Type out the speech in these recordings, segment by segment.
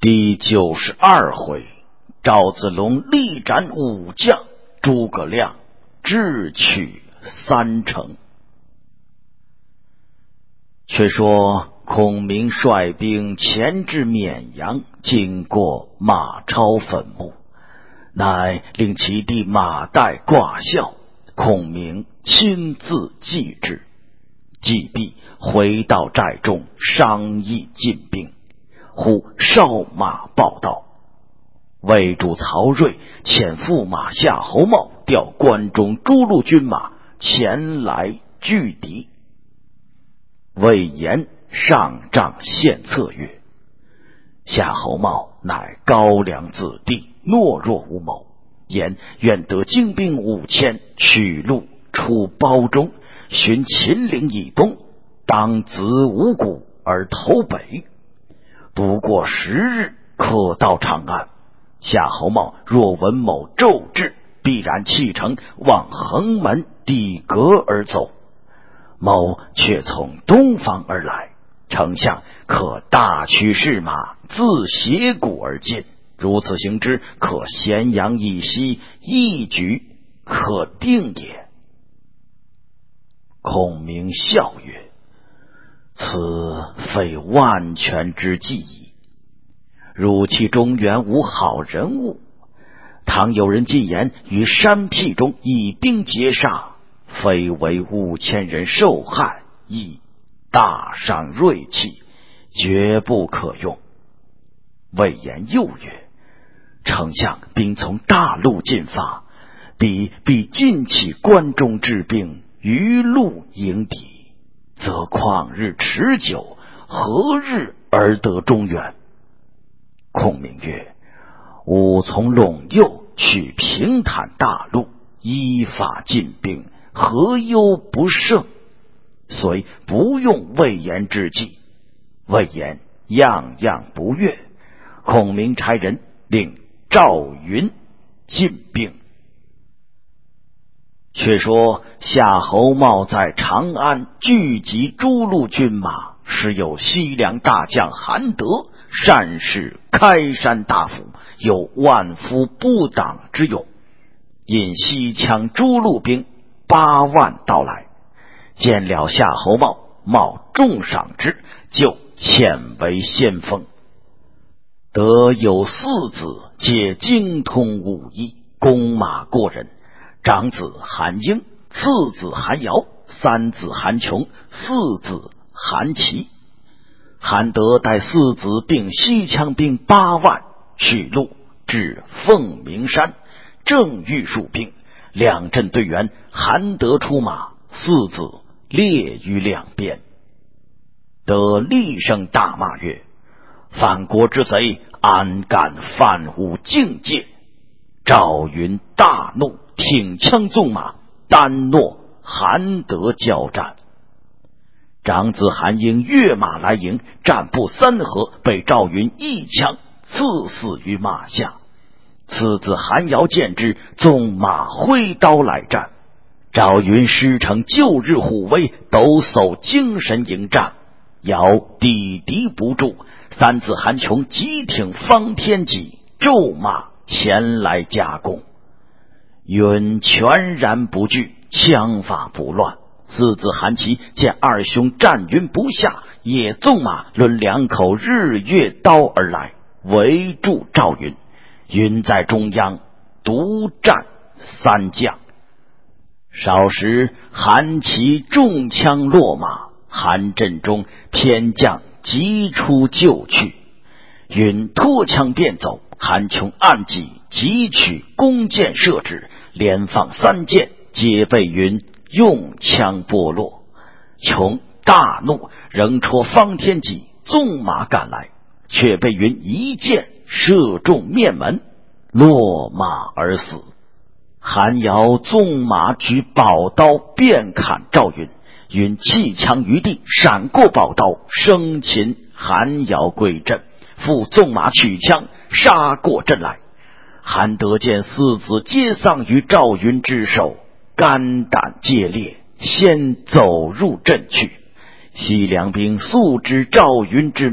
第92回，赵子龙力斩武将，诸葛亮智取3城。却说孔明率兵前至沔阳，经过马超坟墓，乃令其弟马岱挂孝，孔明亲自祭之。祭毕，回到寨中商议进兵。忽哨马报道，魏主曹睿遣驸马夏侯茂调关中诸路军马前来拒敌。魏延上帐献策曰：夏侯茂乃高粱子弟，懦弱无谋，言愿得精兵5000，取路出包中，寻秦岭以东，当子五谷而投北。不过10日，可到长安。夏侯茂若闻某骤至，必然弃城，往横门底阁而走。某却从东方而来，丞相可大驱士马，自斜谷而进。如此行之，可咸阳以西，一举可定也。孔明笑曰：此非万全之计矣。汝其中原无好人物，倘有人进言于山僻中以兵截杀，非为5000人受害，亦大伤锐气，绝不可用。魏延又曰：丞相兵从大路进发，必尽起关中之兵，于路迎敌，则旷日持久，何日而得中原？孔明曰：吾从陇右取平坦大路，依法进兵，何忧不胜？虽不用魏延之计。魏延样样不悦。孔明差人令赵云进兵。却说夏侯茂在长安聚集诸路军马，时有西凉大将韩德，善使开山大斧，有万夫不挡之勇。引西羌诸路兵8万到来，见了夏侯茂，茂重赏之，就遣为先锋。德有4子，皆精通武艺，弓马过人。长子韩婴，次子韩瑶，3子韩琼，4子韩琦。韩德带4子并西羌兵8万，取路至凤鸣山，正欲入兵。两阵队员，韩德出马，4子列于两边。德厉声大骂曰：反国之贼，安敢犯吾境界？赵云大怒，挺枪纵马，单诺韩德交战。长子韩婴跃马来迎，战不3合，被赵云一枪刺死于马下。次子韩瑶见之，纵马挥刀来战。赵云师承旧日虎威，抖擞精神迎战，瑶抵敌不住。3子韩琼急挺方天戟，骤马前来夹攻。云全然不惧，枪法不乱。4子韩琦见二兄战云不下，也纵马抡2口日月刀而来，围住赵云。云在中央独战3将。少时，韩琦中枪落马，韩阵中偏将急出救去。云脱枪便走，韩琼按戟急取弓箭射之，连放3箭，皆被云用枪剥落。琼大怒，仍戳方天戟，纵马赶来，却被云一箭射中面门，落马而死。韩瑶纵马举宝刀便砍赵云，云弃枪于地，闪过宝刀，生擒韩瑶归阵，复纵马取枪杀过阵来。韩德见4子皆丧于赵云之手，肝胆皆裂，先走入阵去。西凉兵素知赵云之名，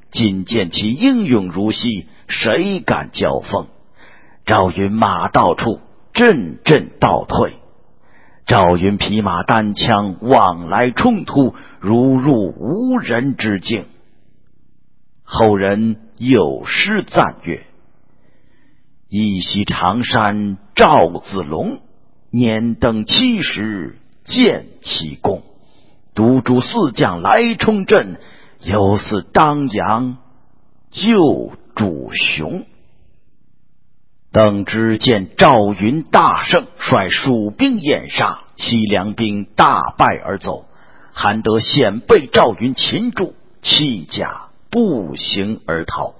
今见其英勇如昔，谁敢交锋？赵云马到处，阵阵倒退。赵云匹马单枪往来冲突，如入无人之境。后人有诗赞曰：一袭长衫赵子龙，年登70见其功。独诸四将来冲阵，犹似当阳救主雄。邓芝见赵云大胜，率蜀兵掩杀，西凉兵大败而走。韩德险被赵云擒住，弃甲步行而逃。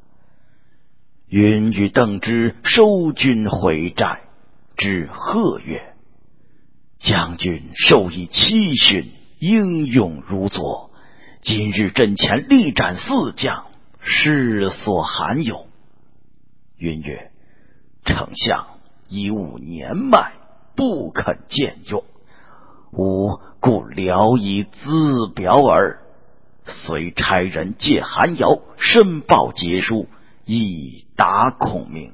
云与邓芝收军回寨，至贺岳，将军授以期勋，英勇如昨。今日阵前力斩4将，世所罕有。云曰：丞相以吾年迈，不肯见用，吾故聊以自表耳。遂差人借韩瑶，申报节书，以达孔明。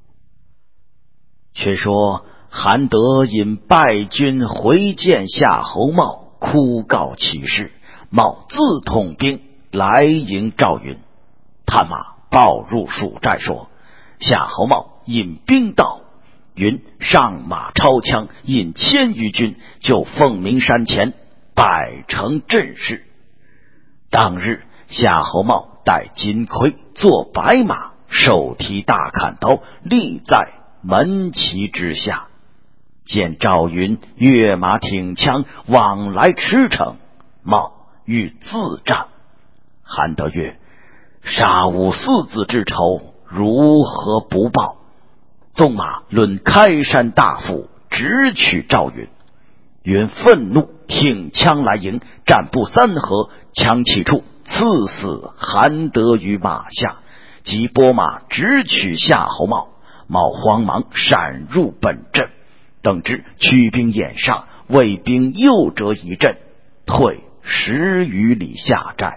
却说韩德因败军回见夏侯茂，哭告其事。茂自统兵来迎赵云，探马报入蜀寨说，夏侯茂引兵到，云上马超枪，引1000余军，就凤鸣山前摆成阵势。当日夏侯茂带金盔，坐白马，手提大砍刀，立在门旗之下。见赵云跃马挺枪，往来驰骋，茂欲自战。韩德曰：杀吾4子之仇，如何不报？纵马论开山大斧，直取赵云。云愤怒，挺枪来迎，战不3合，枪起处，刺死韩德于马下，即拨马直取夏侯茂。茂慌忙闪入本阵，邓芝驱兵掩杀，魏兵又折一阵，退10余里下寨。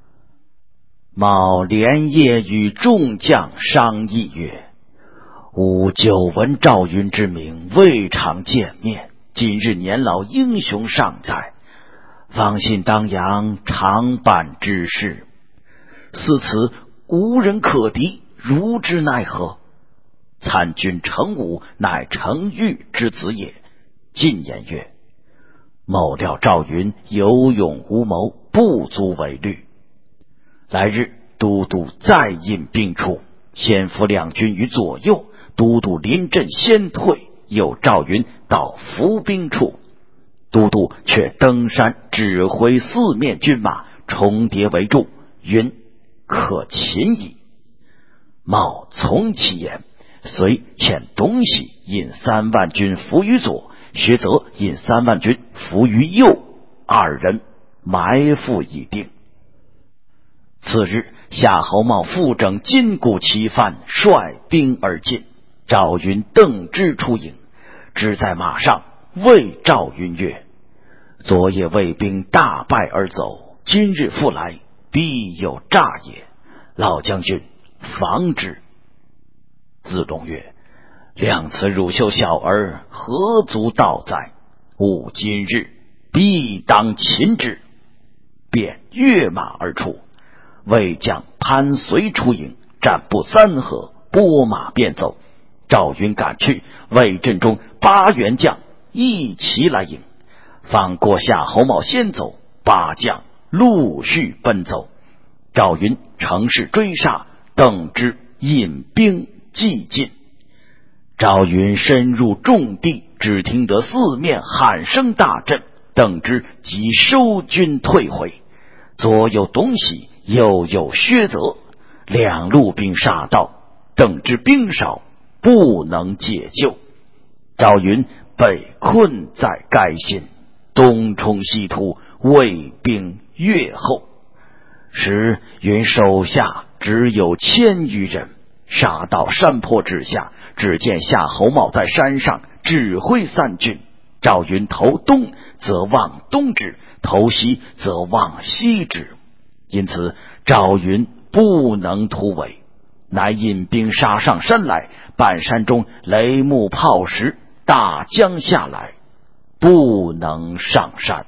茂连夜与众将商议曰：吾久闻赵云之名，未尝见面，今日年老英雄尚在，方信当阳常办之事，似此无人可敌，如之奈何？参军程武乃程昱之子也，进言曰：某料赵云有勇无谋，不足为虑。来日都督再引兵出，先伏2军于左右，都督临阵先退，有赵云到伏兵处，都督却登山指挥4面军马重叠围住，云可擒矣。茂从其言，遂遣董喜引3万军伏于左，薛泽引3万军伏于右，2人埋伏已定。次日，夏侯茂复整金鼓旗幡，率兵而进。赵云、邓芝出营，只在马上谓赵云曰：昨夜魏兵大败而走，今日复来，必有诈也，老将军防之。子龙曰：量此乳臭小儿，何足道哉？吾今日必当擒之。便跃马而出。魏将潘绥出营，战不3合，拨马便走。赵云赶去，魏阵中8员将一齐来迎，放过夏侯茂先走，8将陆续奔走。赵云乘势追杀，邓芝引兵既进。赵云深入重地，只听得4面喊声大震，邓芝即收军退回。左有董喜，右有薛泽，2路兵杀到，邓芝兵少，不能解救。赵云被困在该县，东冲西突，魏兵越后。时云手下只有1000余人，杀到山坡之下，只见夏侯茂在山上指挥3军。赵云投东则望东之，投西则望西之，因此赵云不能突围，乃引兵杀上山来。半山中雷木炮石，大江下来，不能上山。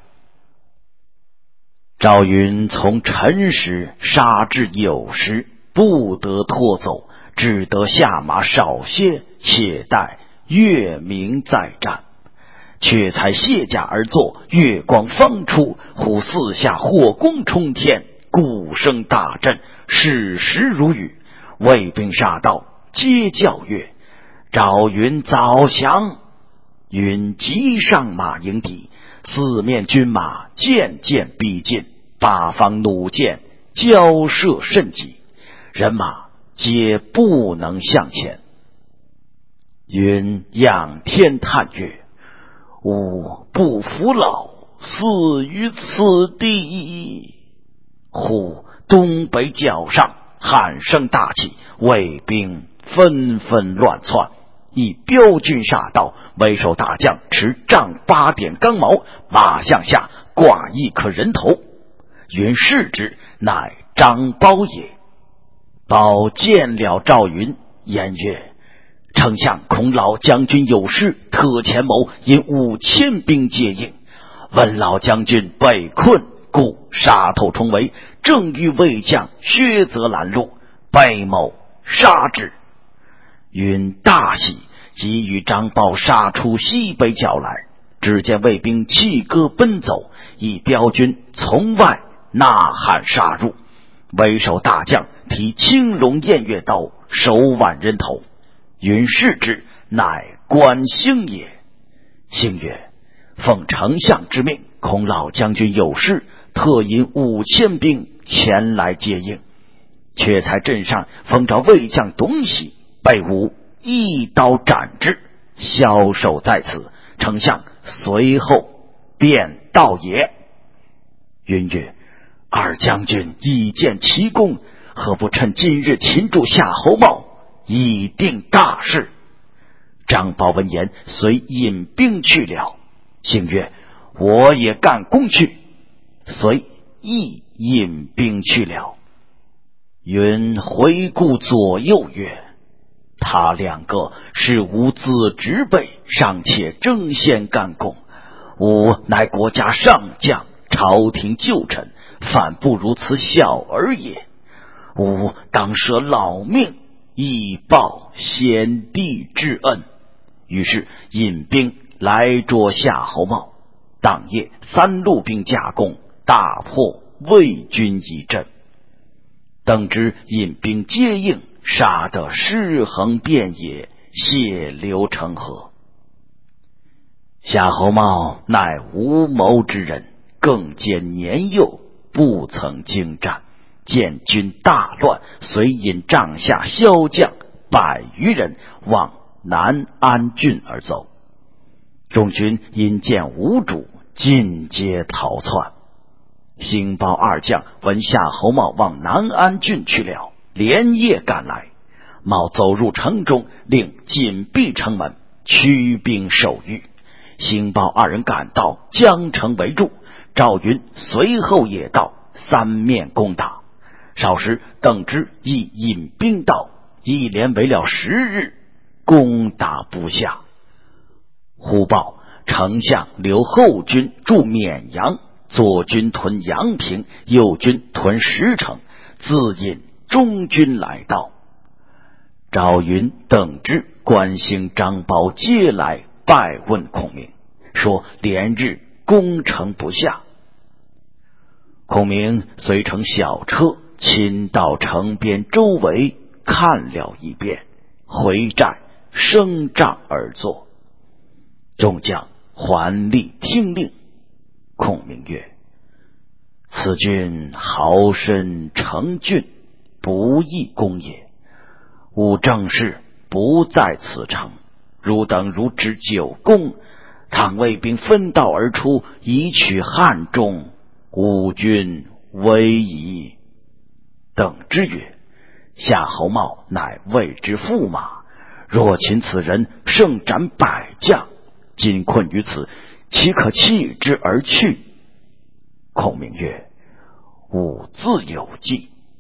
赵云从辰时杀至酉时，不得拖走，只得下马少歇，且待月明再战。却才卸甲而坐，月光方出，忽四下火光冲天，鼓声大震，矢石如雨，卫兵杀到，皆叫曰：赵云早降！云急上马迎敌，四面军马渐渐逼近，八方弩箭交射甚急，人马皆不能向前。云仰天叹曰：吾不服老，死于此地。忽东北角上喊声大起，卫兵纷纷乱窜，一彪军杀到，为首大将持丈8点钢矛，马项下挂一颗人头。云视之，乃张苞也。苞见了赵云，言曰：丞相恐老将军有失，特前谋引5000兵接应。闻老将军被困，故杀透重围，正欲魏将薛泽拦路，被某杀之。云大喜，即与张苞杀出西北角来。只见卫兵弃戈奔走，一彪军从外呐喊杀入。为首大将提青龙偃月刀，手挽人头。云视之，乃关兴也。兴曰：奉丞相之命，恐老将军有事，特引5000兵前来接应。却才阵上封着魏将董喜，被吾一刀斩之，枭首在此，丞相随后便到也。云曰：二将军已见奇功，何不趁今日擒住夏侯茂，以定大事？张苞闻言，遂引兵去了。兴曰：我也干功去，遂亦引兵去了。云回顾左右曰：他两个是无资职辈，尚且争先干功，吾乃国家上将，朝廷旧臣，反不如此小儿也。吾当舍老命，以报先帝之恩。于是引兵来捉夏侯茂。当夜3路兵夹攻，大破魏军一阵。等之引兵接应，杀得尸横遍野，血流成河。夏侯茂乃无谋之人，更见年幼，不曾经战。见军大乱，遂引帐下骁将100余人往南安郡而走。众军因见无主，尽皆逃窜。兴苞二将闻夏侯茂往南安郡去了，连夜赶来。茂走入城中，令紧闭城门，驱兵守御。兴苞二人赶到，将城围住。赵云随后也到，三面攻打。少时，邓芝亦引兵到，一连围了10日，攻打不下。忽报丞相留后军驻沔阳，左军屯阳平，右军屯石城，自引中军来到。赵云、邓芝、关兴、张苞皆来拜问孔明，说连日攻城不下。孔明遂乘小车亲到城边周围看了一遍，回寨升帐而坐。众将环立听令。孔明曰：此军豪绅成郡，不易攻也。吾正是不在此城，汝等如知久攻，倘魏兵分道而出，以取汉中，吾军危矣。邓芝曰：夏侯茂乃魏之驸马，若擒此人，胜斩100将，今困于此，岂可弃之而去？孔明曰：吾自有计，此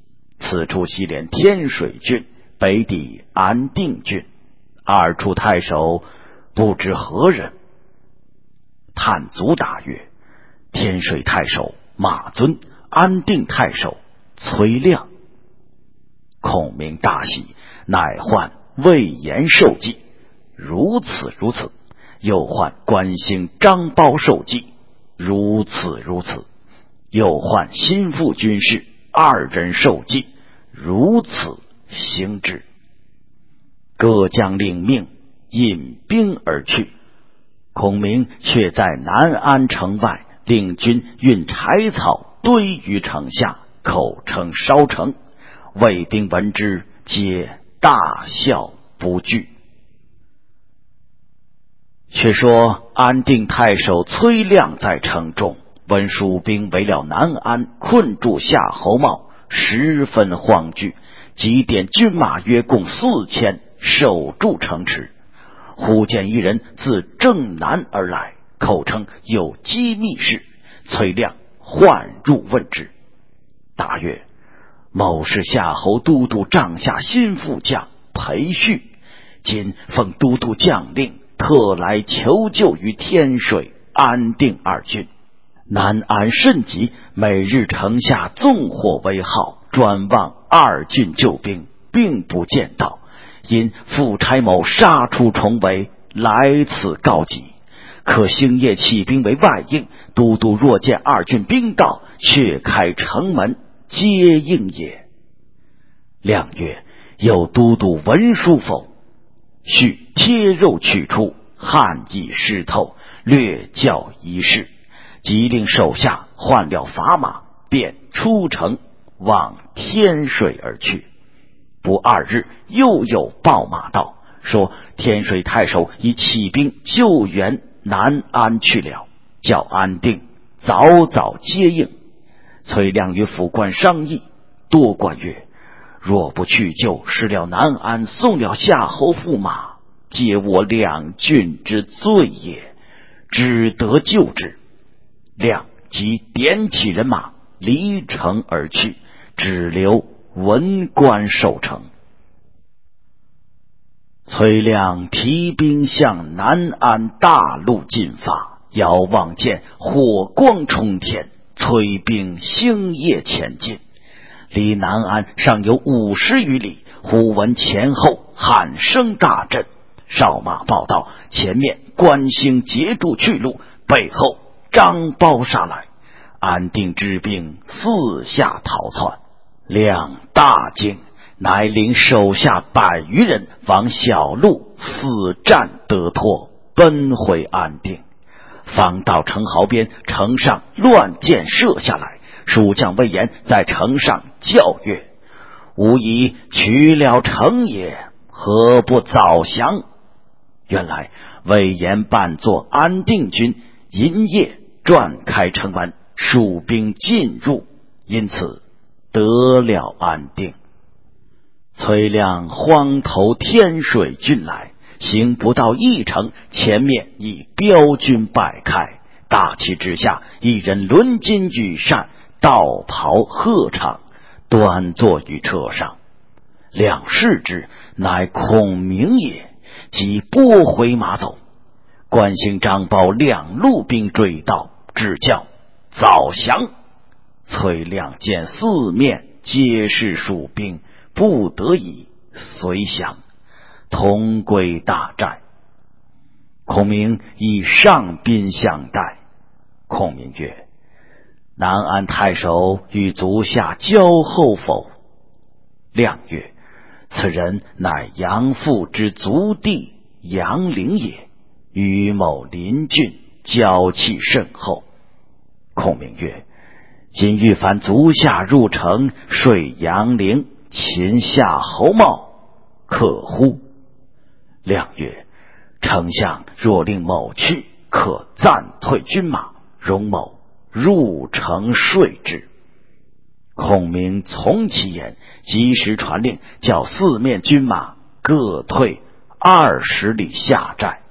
此处西连天水郡，北抵安定郡，二处太守不知何人。探卒答曰：天水太守马尊，安定太守崔亮。孔明大喜，乃唤魏延受计，如此如此，又唤关兴、张苞受计，如此如此，又唤心腹军士二人受计，如此行之。各将领命，引兵而去。孔明却在南安城外令军运柴草堆于城下，口称烧城。卫兵闻之，皆大笑不惧。却说安定太守崔亮在城中，闻蜀兵围了南安，困住夏侯茂，十分慌惧，即点军马约共4000，守住城池。忽见一人自正南而来，口称有机密事。崔亮唤入问之，答曰：某是夏侯都督帐下心腹将裴旭，今奉都督将令，特来求救于天水、安定二郡。南安甚急，每日城下纵火为号，专望二郡救兵，并不见到。因副差某杀出重围，来此告急。可星夜起兵为外应，都督若见二郡兵到，却开城门接应也。亮曰：有都督文书否？续贴肉取出，汗已湿透，略教一事，即令手下换了砝码，便出城往天水而去。不2日，又有报马到，说天水太守已起兵救援南安去了，叫安定早早接应。崔亮与府官商议，多官曰：若不去救，失了南安，送了夏侯驸马，皆我两郡之罪也，只得救之。亮即点起人马，离城而去，只留文官守城。崔亮提兵向南安大路进发，遥望见火光冲天，催兵星夜前进。离南安尚有50余里，忽闻前后喊声大震，哨马报道，前面关兴截住去路，背后张苞杀来。安定之兵四下逃窜，亮大惊，乃领手下100余人往小路死战得脱，奔回安定。方到城壕边，城上乱箭射下来，蜀将魏延在城上叫曰：吾已取了城也，何不早降？原来魏延扮作安定军，银夜转开城门，蜀兵进入，因此得了安定。崔亮慌投天水郡来，行不到1城，前面已标军摆开，大旗之下，一人轮巾羽扇，道袍鹤氅，端坐于车上。亮视之，乃孔明也，即拨回马走。关兴、张苞2路兵追到，只叫早降。崔亮见四面皆是蜀兵，不得已随降，同归大寨。孔明以上宾相待。孔明曰：南安太守与足下交厚否？亮曰：此人乃杨父之族弟杨陵也，与某邻郡，交气甚厚。孔明曰：今欲凡足下入城，睡杨陵，擒夏侯茂，可乎？亮曰：丞相若令某去，可暂退军马，容某入城睡之。孔明从其言，及时传令，叫四面军马各退20里下寨。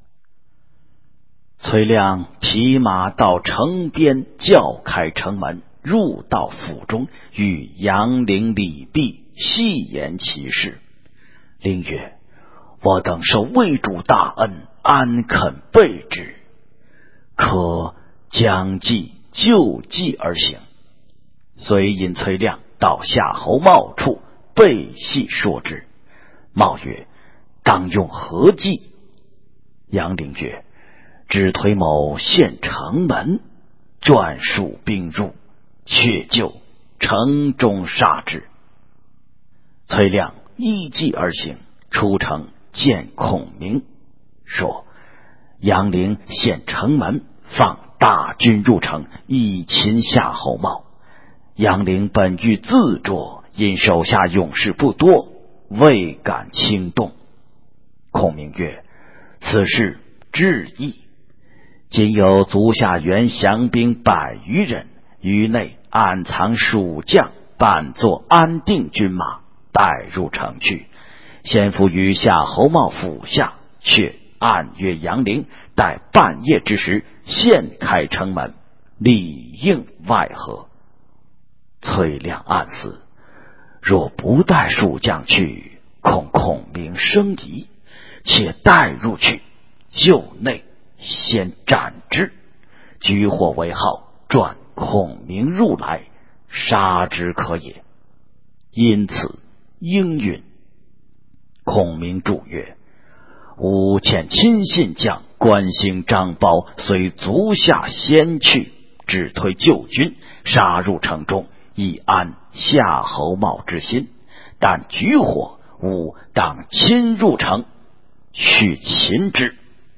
崔亮骑马到城边，叫开城门， 入到府中，与杨凌、李泌细言其事。凌曰：我等受魏主大恩，安肯背之？可将计就计而行。遂引崔亮到夏侯茂处，备细说之。茂曰：当用何计？杨凌曰：只推某陷城门，转数兵入，却就城中杀之。崔亮依计而行，出城见孔明，说：杨凌陷城门，放大军入城，以擒夏侯茂。杨凌本欲自捉，因手下勇士不多，未敢轻动。孔明曰：此事至易，今有足下原降兵100余人，于内暗藏蜀将，扮作安定军马，带入城去，先伏于夏侯茂府下，却暗约杨凌，待半夜之时，现开城门，里应外合。崔亮暗思，若不带蜀将去，恐孔明生疑，且带入去，就内先斩之，举火为号，转孔明入来，杀之可也。因此应允。孔明祝曰：吾遣亲信将关兴、张苞随足下先去，只推救军，杀入城中，以安夏侯茂之心。但举火，吾当亲入城，去擒之。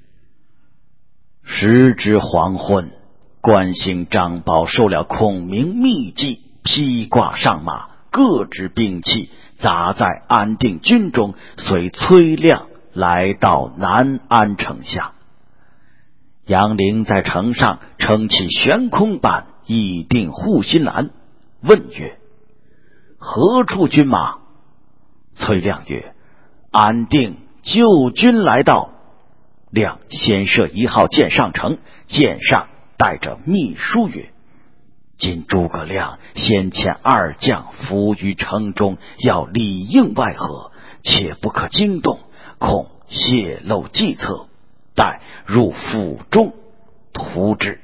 时至黄昏，关兴、张苞受了孔明密计，披挂上马，各执兵器，杂在安定军中，随崔亮来到南安城下。杨凌在城上撑起悬空板，以定护心栏，问曰：何处军马？崔亮曰：安定救军来到。亮先射1号箭上城，箭上带着密书曰：今诸葛亮先遣2将伏于城中，要里应外合，且不可惊动，恐泄露计策，待入府中图之。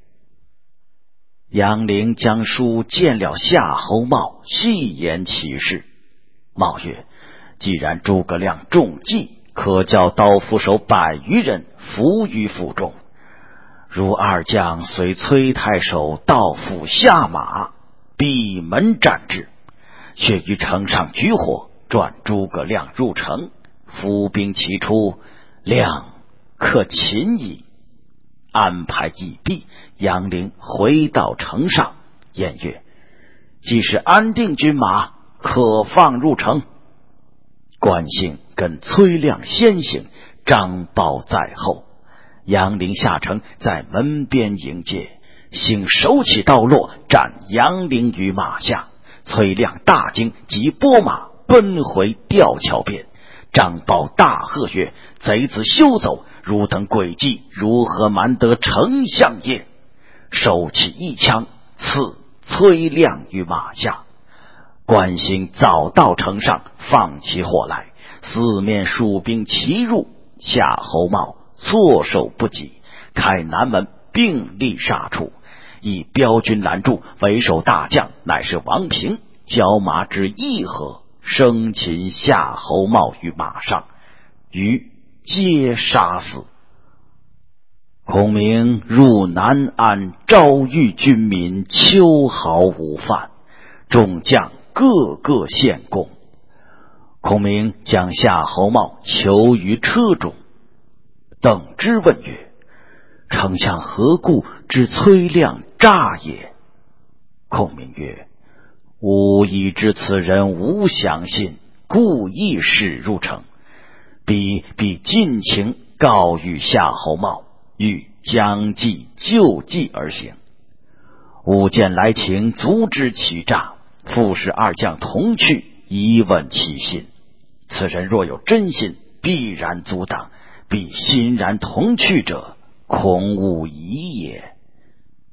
杨凌将书见了夏侯茂，细言其事。茂曰：既然诸葛亮中计，可叫刀斧手100余人伏于府中，如2将随崔太守到府下马，闭门战之，却于城上举火，转诸葛亮入城，伏兵齐出，亮可擒矣。安排已毕，杨凌回到城上，言曰：既是安定军马，可放入城。关兴跟崔亮先行，张苞在后。杨凌下城，在门边迎接，兴手起刀落，斩杨凌于马下。崔亮大惊，即拨马奔回吊桥边。张苞大喝曰：贼子休走！汝等诡计，如何瞒得丞相也？手起一枪，刺崔亮于马下。关兴早到城上，放起火来，四面蜀兵齐入，夏侯茂措手不及，开南门，并力杀出，以标军拦住，为首大将乃是王平，交马之一合，生擒夏侯茂于马上，于皆杀死。孔明入南安，招谕军民，秋毫无犯，众将个个献功。孔明将夏侯茂囚于车中。邓芝问曰：丞相何故知崔亮诈也？孔明曰：吾已知此人无降信，故意使入城，必尽情告与夏侯茂，欲将计就计而行。吾见来情，足知其诈，复使2将同去，以稳其心。此人若有真心，必然阻挡，必欣然同去者，恐无疑也。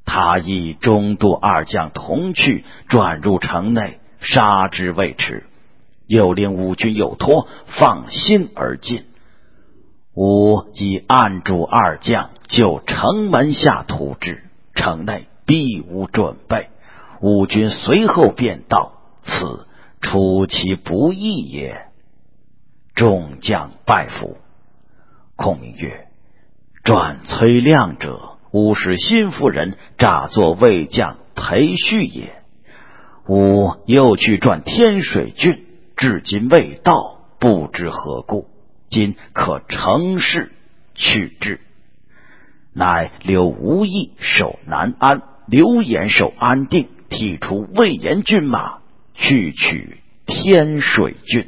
他亦中度二将同去，转入城内，杀之未迟。又令五军有托，放心而进。吾以按住二将，就城门下图之，城内必无准备。五军随后便到，此出其不意也。众将拜服。孔明曰：转崔亮者，吾使新夫人诈作魏将裴旭也。吾又去转天水郡，至今未到，不知何故。今可乘势去之。乃留吴懿守南安，刘演守安定，剔除魏延军马，去取天水郡。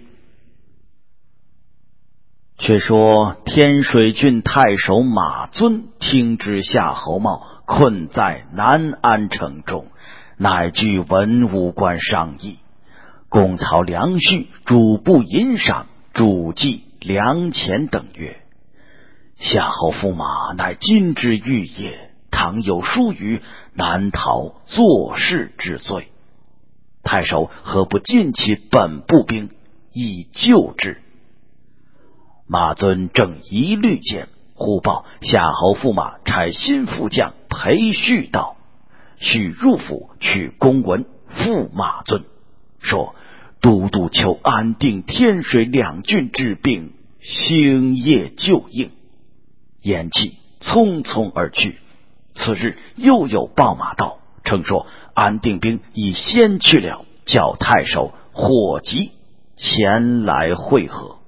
却说天水郡太守马尊听知夏侯茂困在南安城中，乃据文武官商议，公曹梁旭主簿银赏，主计粮钱等曰：夏侯驸马乃今之玉也，倘有疏虞，难逃做事之罪。太守何不尽其本部兵，以救之？马尊正疑虑间，忽报夏侯驸马差新副将裴旭到，旭入府取公文复马尊，说都督求安定、天水两郡治病，星夜就应。言讫，匆匆而去。次日又有报马到，称说安定兵已先去了，叫太守火急前来会合。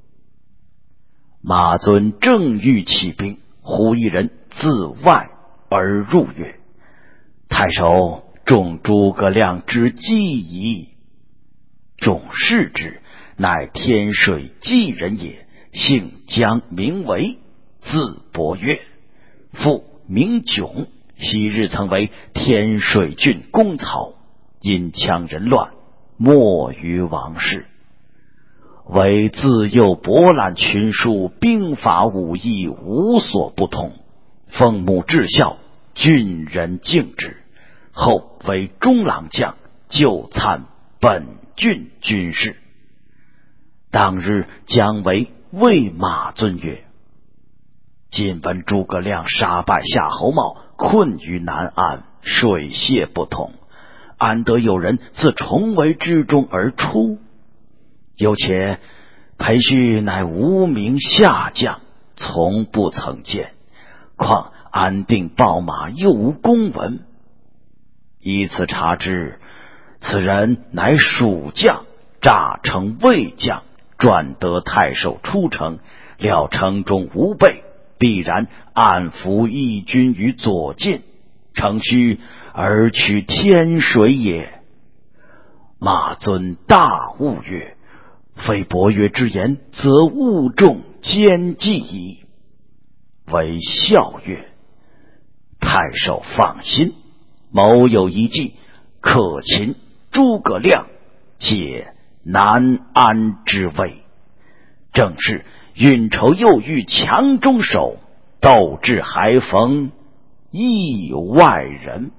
马尊正欲起兵，忽一人自外而入曰：太守中诸葛亮之计矣。众视之，乃天水济人也，姓姜，名为，字伯约，父名炯，昔日曾为天水郡公曹，因羌人乱，没于王室。为自幼博览群书，兵法武艺无所不通，奉母至孝，郡人敬之。后为中郎将，就参本郡军事。当日姜维谓马尊曰：今闻诸葛亮杀败夏侯茂，困于南安，水泄不通，安得有人自重围之中而出？又且裴旭乃无名下将，从不曾见，况安定报马又无公文。依此察之，此人乃蜀将，诈称魏将，转得太守出城，料城中无备，必然暗伏义军于左近，乘虚而取天水也。马尊大悟曰：非伯约之言，则误中奸计矣。为笑曰：太守放心，某有一计，可擒诸葛亮，解南安之危。正是运筹又遇强中手，斗智还逢意外人。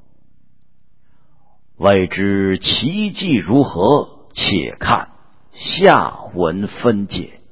未知其计如何，且看下文分解。